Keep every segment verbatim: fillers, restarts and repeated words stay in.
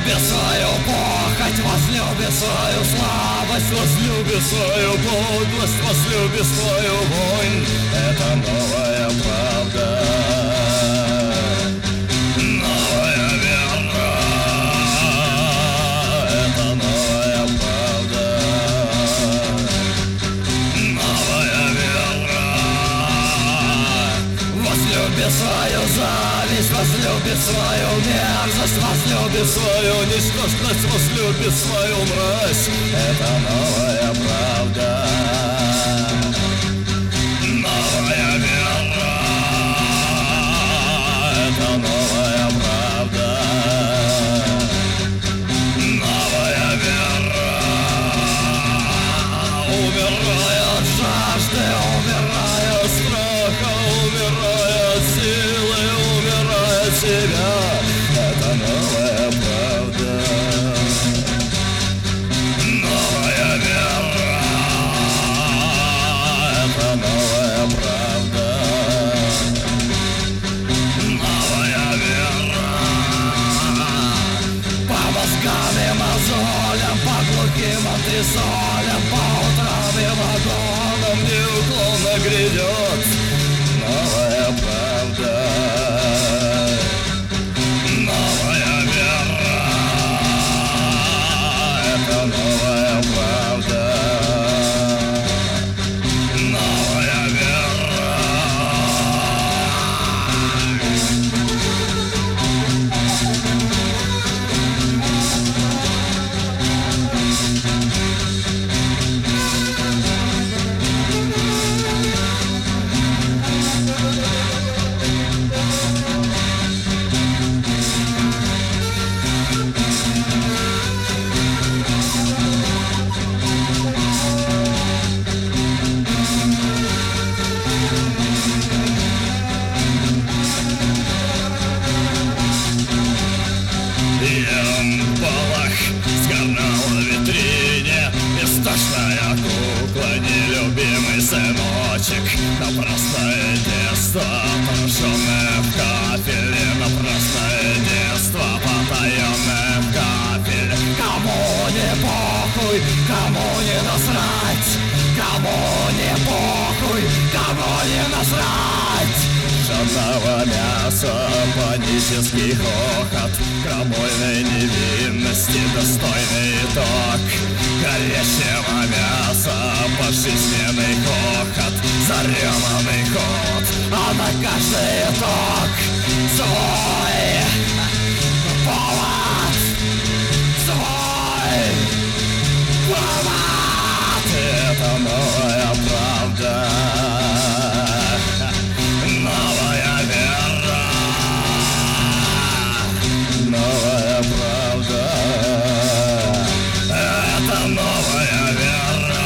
возлюбит свою похоть, возлюбит свою слабость, возлюбит свою подлость, возлюбит свою вонь. Это новая правда, новая вера. Это новая правда, новая вера. Возлюбит свою зависть, возлюбит свою мерзость, возлюбит свою ничтожность, возлюбит свою мразь. Это новая правда, новая вера. Это новая правда, новая вера. Умирая от жажды, умирая от страха, умирая от силы, умирая от себя. Это новая правда, новая вера. Это новая правда, новая вера. По мозгам и мозолям, по глухим антресолям, по утрам и вагонам неуклонно грядет новая правда, новая вера. Это новая правда, новая вера. Полох сгорал в витрине, истошная кукла, нелюбимый сыночек. Напрасное детство, отраженное в кафеле, напрасное детство, потаенное в кафеле. Кому не похуй, кому не насрать, кому не похуй, кому не насрать. Жадного мяса, панический хохот, крамольной невинности достойный итог. Горящего мяса, пожизненный хохот, зареванный ход, а на каждый итог свой повод, свой повод. Это новая правда, новая вера. Новая правда, это новая вера.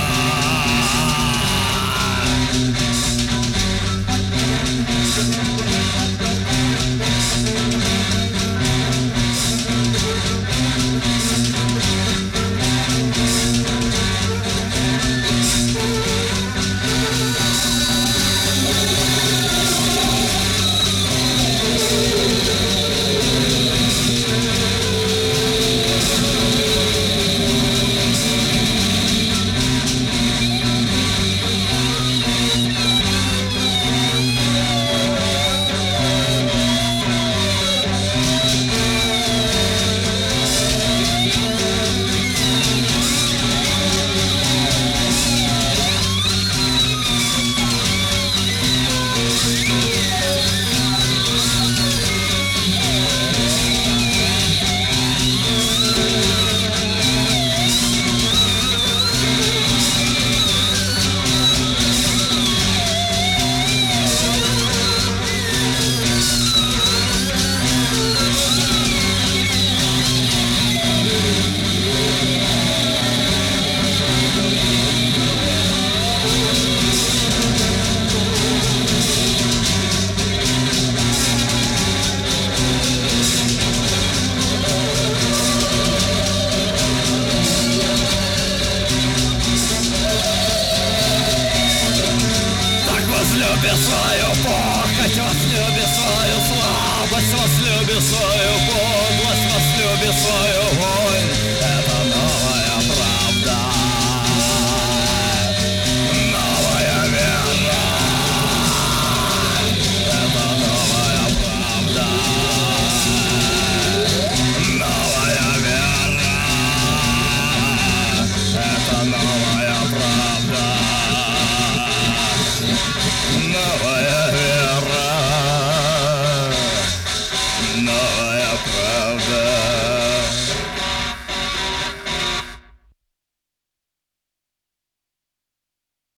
возлюби свою похоть, возлюби свою слабость, возлюби свою подлость, возлюби свою новая правда.